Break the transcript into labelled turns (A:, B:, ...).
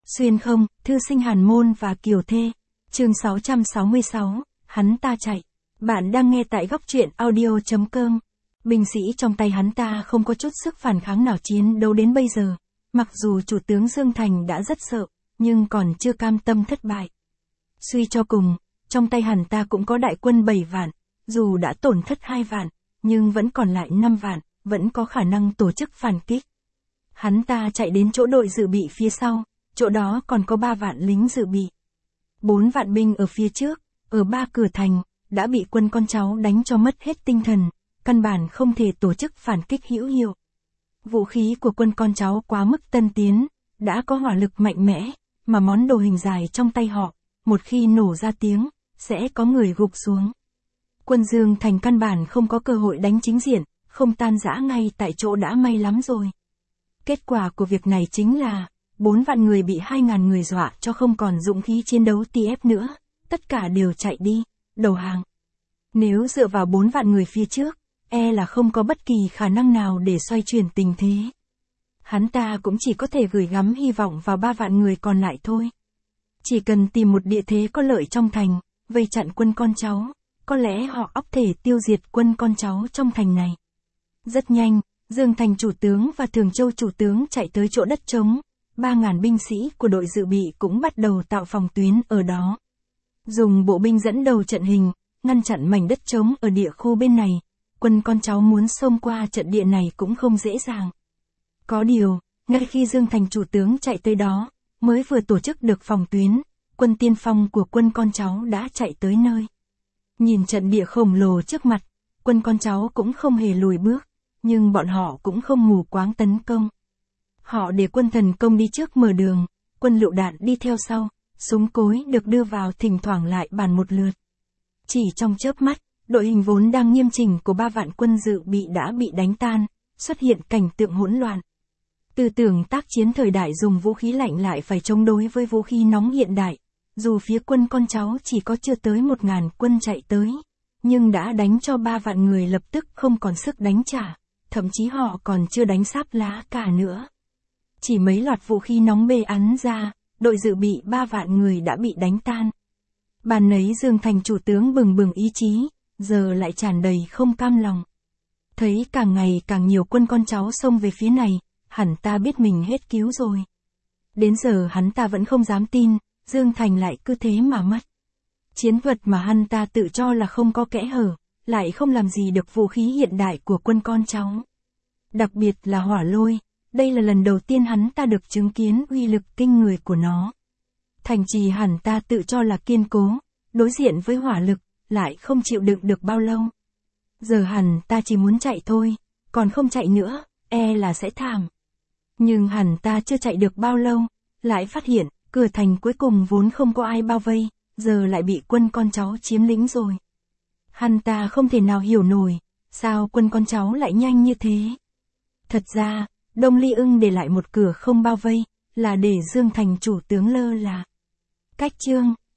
A: Xuyên không, thư sinh Hàn Môn và Kiều Thê. Chương 666, hắn ta chạy. Bạn đang nghe tại góc truyện audio.com. Binh sĩ trong tay hắn ta không có chút sức phản kháng nào chiến đấu đến bây giờ. Mặc dù chủ tướng Dương Thành đã rất sợ, nhưng còn chưa cam tâm thất bại. Suy cho cùng, trong tay hắn ta cũng có đại quân 7 vạn, dù đã tổn thất 2 vạn, nhưng vẫn còn lại 5 vạn, vẫn có khả năng tổ chức phản kích. Hắn ta chạy đến chỗ đội dự bị phía sau, chỗ đó còn có 3 vạn lính dự bị. 4 vạn binh ở phía trước, ở 3 cửa thành, đã bị quân con cháu đánh cho mất hết tinh thần, căn bản không thể tổ chức phản kích hữu hiệu. Vũ khí của quân con cháu quá mức tân tiến, đã có hỏa lực mạnh mẽ, mà món đồ hình dài trong tay họ, một khi nổ ra tiếng, sẽ có người gục xuống. Quân Dương Thành căn bản không có cơ hội đánh chính diện, không tan rã ngay tại chỗ đã may lắm rồi. Kết quả của việc này chính là 4 vạn người bị 2.000 người dọa cho không còn dũng khí chiến đấu TF nữa, tất cả đều chạy đi, đầu hàng. Nếu dựa vào 4 vạn người phía trước, là không có bất kỳ khả năng nào để xoay chuyển tình thế. Hắn ta cũng chỉ có thể gửi gắm hy vọng vào 3 vạn người còn lại thôi. Chỉ cần tìm một địa thế có lợi trong thành, vây chặn quân con cháu, có lẽ họ óc thể tiêu diệt quân con cháu trong thành này. Rất nhanh, Dương Thành chủ tướng và Thường Châu chủ tướng chạy tới chỗ đất trống, 3.000 binh sĩ của đội dự bị cũng bắt đầu tạo phòng tuyến ở đó. Dùng bộ binh dẫn đầu trận hình, ngăn chặn mảnh đất trống ở địa khu bên này, quân con cháu muốn xông qua trận địa này cũng không dễ dàng. Có điều, ngay khi Dương Thành chủ tướng chạy tới đó, mới vừa tổ chức được phòng tuyến, quân tiên phong của quân con cháu đã chạy tới nơi. Nhìn trận địa khổng lồ trước mặt, quân con cháu cũng không hề lùi bước, nhưng bọn họ cũng không mù quáng tấn công. Họ để quân thần công đi trước mở đường, quân lựu đạn đi theo sau, súng cối được đưa vào thỉnh thoảng lại bàn một lượt. Chỉ trong chớp mắt, đội hình vốn đang nghiêm chỉnh của 3 vạn quân dự bị đã bị đánh tan, xuất hiện cảnh tượng hỗn loạn. Tư tưởng tác chiến thời đại dùng vũ khí lạnh lại phải chống đối với vũ khí nóng hiện đại, dù phía quân con cháu chỉ có chưa tới 1.000 quân chạy tới, nhưng đã đánh cho 3 vạn người lập tức không còn sức đánh trả, thậm chí họ còn chưa đánh sáp lá cả nữa. Chỉ mấy loạt vũ khí nóng bê ắn ra, đội dự bị 3 vạn người đã bị đánh tan. Bàn nấy Dương Thành chủ tướng bừng bừng ý chí, giờ lại tràn đầy không cam lòng. Thấy càng ngày càng nhiều quân con cháu xông về phía này, hắn ta biết mình hết cứu rồi. Đến giờ hắn ta vẫn không dám tin, Dương Thành lại cứ thế mà mất. Chiến thuật mà hắn ta tự cho là không có kẽ hở, lại không làm gì được vũ khí hiện đại của quân con cháu. Đặc biệt là hỏa lôi, đây là lần đầu tiên hắn ta được chứng kiến uy lực kinh người của nó. Thành trì hắn ta tự cho là kiên cố, đối diện với hỏa lực, lại không chịu đựng được bao lâu. Giờ hắn ta chỉ muốn chạy thôi, còn không chạy nữa, là sẽ thảm. Nhưng hắn ta chưa chạy được bao lâu, lại phát hiện, cửa thành cuối cùng vốn không có ai bao vây, giờ lại bị quân con cháu chiếm lĩnh rồi. Hắn ta không thể nào hiểu nổi, sao quân con cháu lại nhanh như thế. Thật ra, Đông Ly Ưng để lại một cửa không bao vây, là để Dương Thành chủ tướng lơ là. Cách chương